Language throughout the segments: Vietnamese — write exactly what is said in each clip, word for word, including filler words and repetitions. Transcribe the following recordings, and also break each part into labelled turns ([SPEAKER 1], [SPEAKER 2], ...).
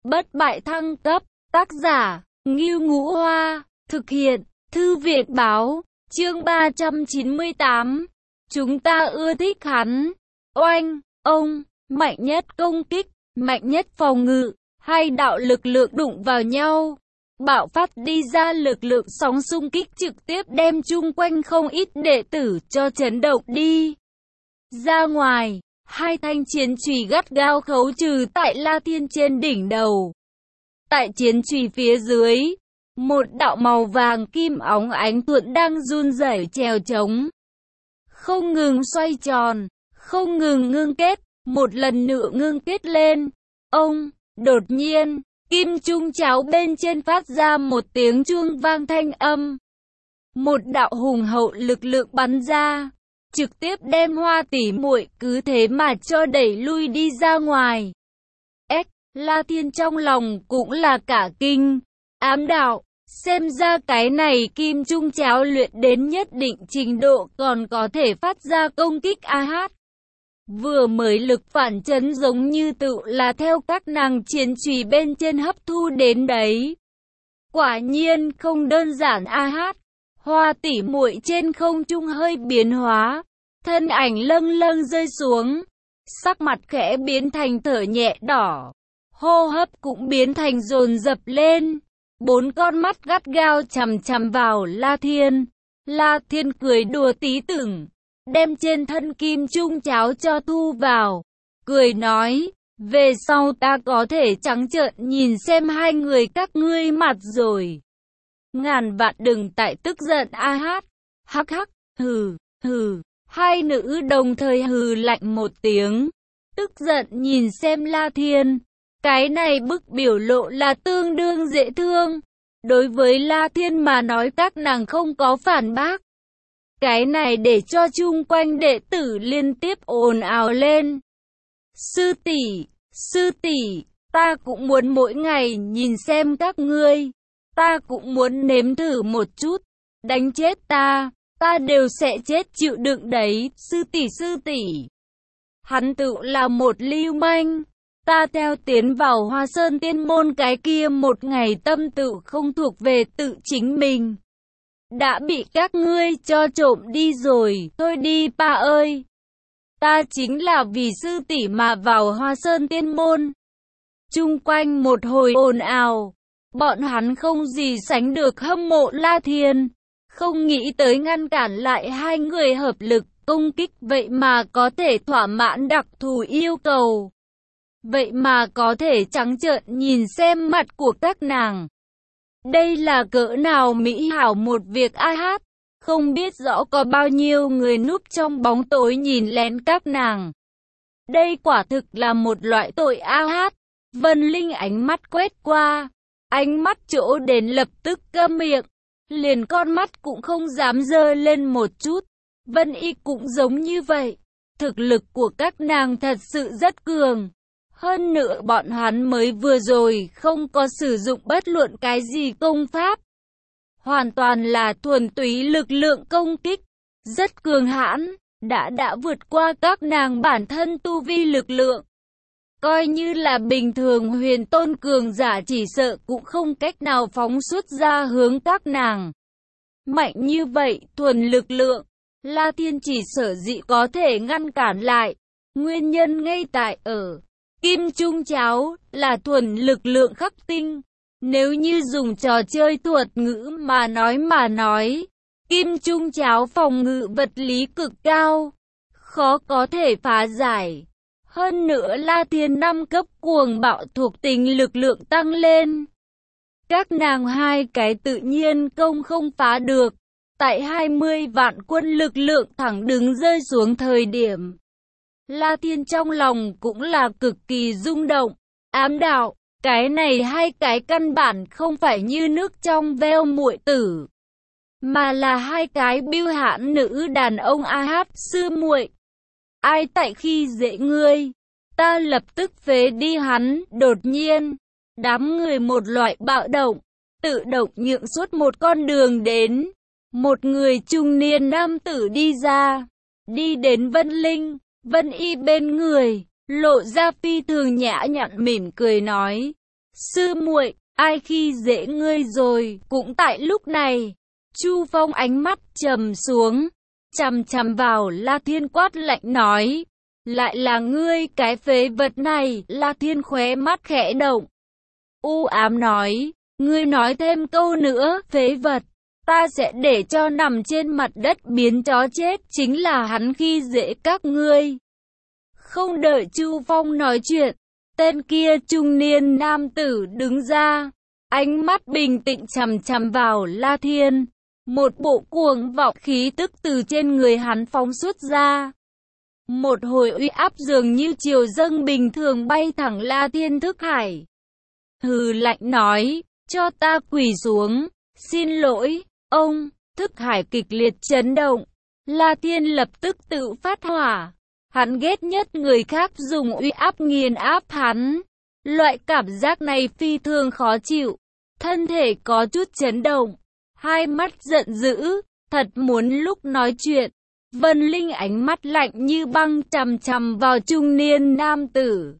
[SPEAKER 1] bất bại thăng cấp, tác giả, Ngưu Ngũ Hoa, thực hiện, Thư viện Báo, chương ba trăm chín mươi tám. Chúng ta ưa thích hắn. Oanh, ông, mạnh nhất công kích, mạnh nhất phòng ngự, hai đạo lực lượng đụng vào nhau. Bạo phát đi ra lực lượng sóng xung kích trực tiếp đem chung quanh không ít đệ tử cho chấn động đi ra ngoài. Hai thanh chiến chùy gắt gao khấu trừ tại La Thiên trên đỉnh đầu. Tại chiến chùy phía dưới, một đạo màu vàng kim óng ánh thuận đang run rẩy trèo trống, không ngừng xoay tròn, không ngừng ngưng kết, một lần nữa ngưng kết lên. Ông, đột nhiên, kim trung cháo bên trên phát ra một tiếng chuông vang thanh âm. Một đạo hùng hậu lực lượng bắn ra, trực tiếp đem Hoa tỷ muội cứ thế mà cho đẩy lui đi ra ngoài. Ếch, La Thiên trong lòng cũng là cả kinh, ám đạo, xem ra cái này kim trung cháo luyện đến nhất định trình độ còn có thể phát ra công kích a hát. Vừa mới lực phản chấn giống như tự là theo các nàng chiến chùy bên trên hấp thu đến đấy. Quả nhiên không đơn giản a hát. Hoa tỷ muội trên không trung hơi biến hóa, thân ảnh lâng lâng rơi xuống, sắc mặt khẽ biến thành thở nhẹ đỏ, hô hấp cũng biến thành dồn dập lên. Bốn con mắt gắt gao chằm chằm vào La Thiên. La Thiên cười đùa tí tưởng, đem trên thân kim trung cháo cho thu vào, cười nói, về sau ta có thể trắng trợn nhìn xem hai người các ngươi mặt rồi. Ngàn vạn đừng tại tức giận a hát. Hắc hắc, hừ, hừ. Hai nữ đồng thời hừ lạnh một tiếng, tức giận nhìn xem La Thiên. Cái này bức biểu lộ là tương đương dễ thương. Đối với La Thiên mà nói các nàng không có phản bác. Cái này để cho chung quanh đệ tử liên tiếp ồn ào lên. Sư tỷ, sư tỷ, ta cũng muốn mỗi ngày nhìn xem các ngươi. Ta cũng muốn nếm thử một chút. Đánh chết ta, ta đều sẽ chết chịu đựng đấy, sư tỷ sư tỷ. Hắn tự là một lưu manh. Ta theo tiến vào Hoa Sơn Tiên Môn cái kia một ngày tâm tự không thuộc về tự chính mình. Đã bị các ngươi cho trộm đi rồi, thôi đi pa ơi. Ta chính là vì sư tỷ mà vào Hoa Sơn Tiên Môn. Chung quanh một hồi ồn ào, bọn hắn không gì sánh được hâm mộ La Thiên. Không nghĩ tới ngăn cản lại hai người hợp lực công kích vậy mà có thể thỏa mãn đặc thù yêu cầu. Vậy mà có thể trắng trợn nhìn xem mặt của các nàng. Đây là cỡ nào mỹ hảo một việc a hát. Không biết rõ có bao nhiêu người núp trong bóng tối nhìn lén các nàng. Đây quả thực là một loại tội a hát. Vân Linh ánh mắt quét qua. Ánh mắt chỗ đến lập tức câm miệng. Liền con mắt cũng không dám dơ lên một chút. Vân Y cũng giống như vậy. Thực lực của các nàng thật sự rất cường. Hơn nữa bọn hắn mới vừa rồi không có sử dụng bất luận cái gì công pháp. Hoàn toàn là thuần túy lực lượng công kích. Rất cường hãn, đã đã vượt qua các nàng bản thân tu vi lực lượng. Coi như là bình thường huyền tôn cường giả chỉ sợ cũng không cách nào phóng xuất ra hướng các nàng. Mạnh như vậy, thuần lực lượng, La Thiên chỉ sở dĩ có thể ngăn cản lại. Nguyên nhân ngay tại ở kim trung cháo là thuần lực lượng khắc tinh. Nếu như dùng trò chơi thuật ngữ mà nói mà nói, kim trung cháo phòng ngự vật lý cực cao, khó có thể phá giải. Hơn nữa La Thiên năm cấp cuồng bạo thuộc tính lực lượng tăng lên. Các nàng hai cái tự nhiên công không phá được. Tại hai mươi vạn quân lực lượng thẳng đứng rơi xuống thời điểm, La Thiên trong lòng cũng là cực kỳ rung động. Ám đạo, cái này hai cái căn bản không phải như nước trong veo muội tử, mà là hai cái bưu hãn nữ đàn ông a hát. Sư muội, ai tại khi dễ ngươi, ta lập tức phế đi hắn. Đột nhiên, đám người một loại bạo động, tự động nhượng suốt một con đường đến. Một người trung niên nam tử đi ra, đi đến Vân Linh, Vân Y bên người, lộ ra phi thường nhã nhặn mỉm cười nói, Sư muội, ai khi dễ ngươi rồi? Cũng tại lúc này, Chu Phong ánh mắt trầm xuống, chằm chằm vào La Thiên quát lạnh nói, lại là ngươi cái phế vật này. La Thiên khóe mắt khẽ động, u ám nói, ngươi nói thêm câu nữa, phế vật, ta sẽ để cho nằm trên mặt đất biến chó chết. Chính là hắn khi dễ các ngươi. Không đợi Chu Phong nói chuyện, tên kia trung niên nam tử đứng ra, ánh mắt bình tĩnh chằm chằm vào La Thiên. Một bộ cuồng vọng khí tức từ trên người hắn phóng xuất ra. Một hồi uy áp dường như triều dâng bình thường bay thẳng La Thiên thức hải. Hừ lạnh nói, cho ta quỳ xuống, xin lỗi, ông. Thức hải kịch liệt chấn động, La Thiên lập tức tự phát hỏa. Hắn ghét nhất người khác dùng uy áp nghiền áp hắn. Loại cảm giác này phi thường khó chịu. Thân thể có chút chấn động, hai mắt giận dữ, thật muốn lúc nói chuyện. Vân Linh ánh mắt lạnh như băng chằm chằm vào trung niên nam tử.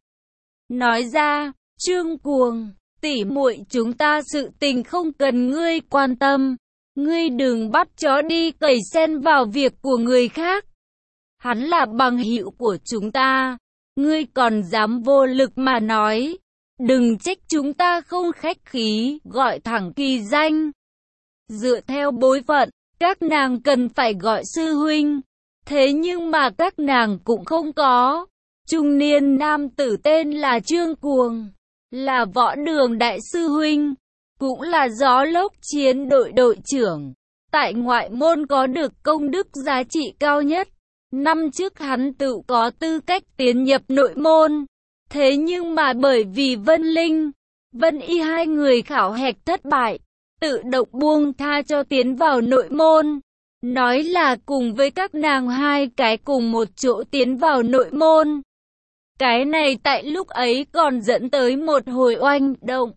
[SPEAKER 1] Nói ra, Trương Cuồng, tỷ muội chúng ta sự tình không cần ngươi quan tâm. Ngươi đừng bắt chó đi cầy xen vào việc của người khác. Hắn là bằng hữu của chúng ta, ngươi còn dám vô lực mà nói. Đừng trách chúng ta không khách khí, gọi thẳng kỳ danh. Dựa theo bối phận, các nàng cần phải gọi sư huynh. Thế nhưng mà các nàng cũng không có. Trung niên nam tử tên là Trương Cuồng, là võ đường đại sư huynh, cũng là gió lốc chiến đội đội trưởng. Tại ngoại môn có được công đức giá trị cao nhất. Năm trước hắn tự có tư cách tiến nhập nội môn. Thế nhưng mà bởi vì Vân Linh, Vân Y hai người khảo hạch thất bại, tự động buông tha cho tiến vào nội môn. Nói là cùng với các nàng hai cái cùng một chỗ tiến vào nội môn. Cái này tại lúc ấy còn dẫn tới một hồi oanh động.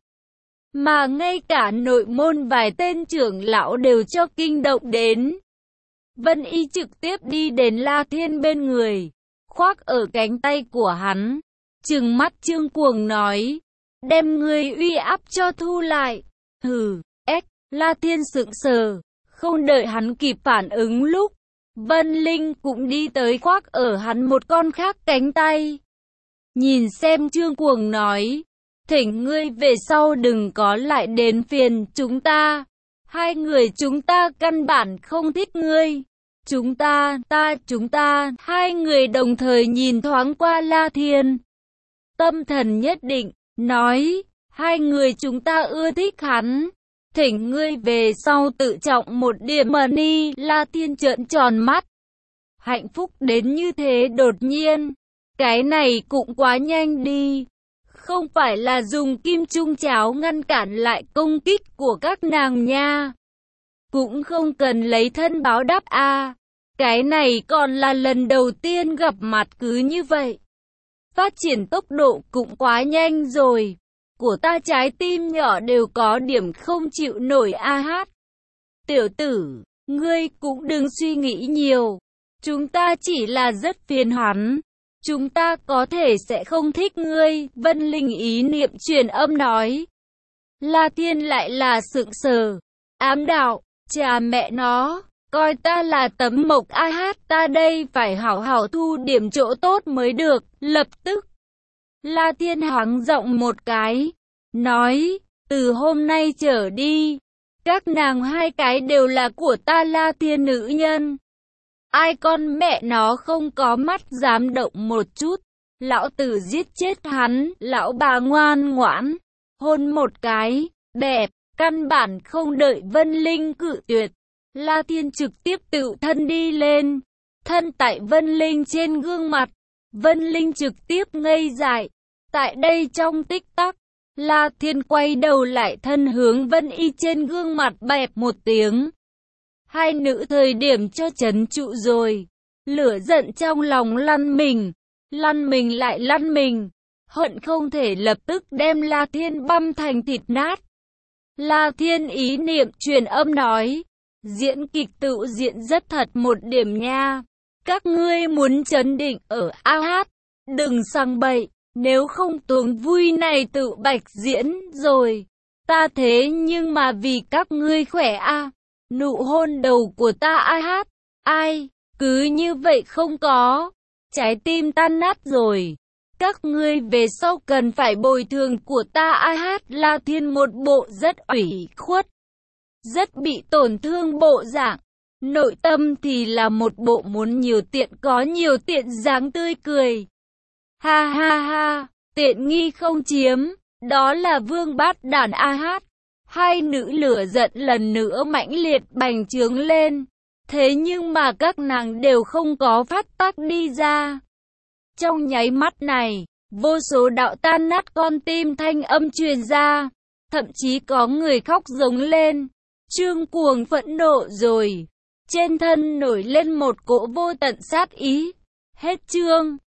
[SPEAKER 1] Mà ngay cả nội môn vài tên trưởng lão đều cho kinh động đến. Vân Y trực tiếp đi đến La Thiên bên người, khoác ở cánh tay của hắn, trừng mắt Trương Cuồng nói, đem người uy áp cho thu lại. Hừ, ếch, La Thiên sững sờ, không đợi hắn kịp phản ứng lúc, Vân Linh cũng đi tới khoác ở hắn một con khác cánh tay. Nhìn xem Trương Cuồng nói, thỉnh ngươi về sau đừng có lại đến phiền chúng ta. Hai người chúng ta căn bản không thích ngươi. Chúng ta, ta, chúng ta, hai người đồng thời nhìn thoáng qua La Thiên. Tâm thần nhất định, nói, hai người chúng ta ưa thích hắn. Thỉnh ngươi về sau tự trọng một điểm mà đi. La Thiên trợn tròn mắt. Hạnh phúc đến như thế đột nhiên. Cái này cũng quá nhanh đi. Không phải là dùng kim trung cháo ngăn cản lại công kích của các nàng nha. Cũng không cần lấy thân báo đáp a. À. Cái này còn là lần đầu tiên gặp mặt cứ như vậy. Phát triển tốc độ cũng quá nhanh rồi. Của ta trái tim nhỏ đều có điểm không chịu nổi a hát. Tiểu tử, ngươi cũng đừng suy nghĩ nhiều. Chúng ta chỉ là rất phiền hắn. Chúng ta có thể sẽ không thích ngươi. Vân Linh ý niệm truyền âm nói. La Thiên lại là sững sờ. Ám đạo, cha mẹ nó, coi ta là tấm mộc a hát, ta đây phải hảo hảo thu điểm chỗ tốt mới được. Lập tức, La Thiên hắng giọng một cái, nói, từ hôm nay trở đi, các nàng hai cái đều là của ta. La Thiên nữ nhân. Ai con mẹ nó không có mắt dám động một chút, lão tử giết chết hắn. Lão bà ngoan ngoãn, hôn một cái, bẹp, căn bản không đợi Vân Linh cự tuyệt. La Thiên trực tiếp tự thân đi lên, thân tại Vân Linh trên gương mặt. Vân Linh trực tiếp ngây dại. Tại đây trong tích tắc, La Thiên quay đầu lại thân hướng Vân Y trên gương mặt bẹp một tiếng. Hai nữ thời điểm cho chấn trụ rồi. Lửa giận trong lòng lăn mình, lăn mình lại lăn mình. Hận không thể lập tức đem La Thiên băm thành thịt nát. La Thiên ý niệm truyền âm nói, diễn kịch tự diễn rất thật một điểm nha. Các ngươi muốn chấn định ở a hát, đừng sang bậy. Nếu không tuồng vui này tự bạch diễn rồi. Ta thế nhưng mà vì các ngươi khỏe à. Nụ hôn đầu của ta ai hát? Ai? Cứ như vậy không có. Trái tim tan nát rồi. Các ngươi về sau cần phải bồi thường của ta ai hát. La Thiên một bộ rất ủy khuất, rất bị tổn thương bộ dạng. Nội tâm thì là một bộ muốn nhiều tiện có nhiều tiện dáng tươi cười. Ha ha ha, tiện nghi không chiếm, đó là vương bát đàn a hát. Hai nữ lửa giận lần nữa mãnh liệt bành trướng lên. Thế nhưng mà các nàng đều không có phát tác đi ra. Trong nháy mắt này, vô số đạo tan nát con tim thanh âm truyền ra. Thậm chí có người khóc giống lên. Trương Cuồng phẫn nộ rồi. Trên thân nổi lên một cỗ vô tận sát ý. Hết chương.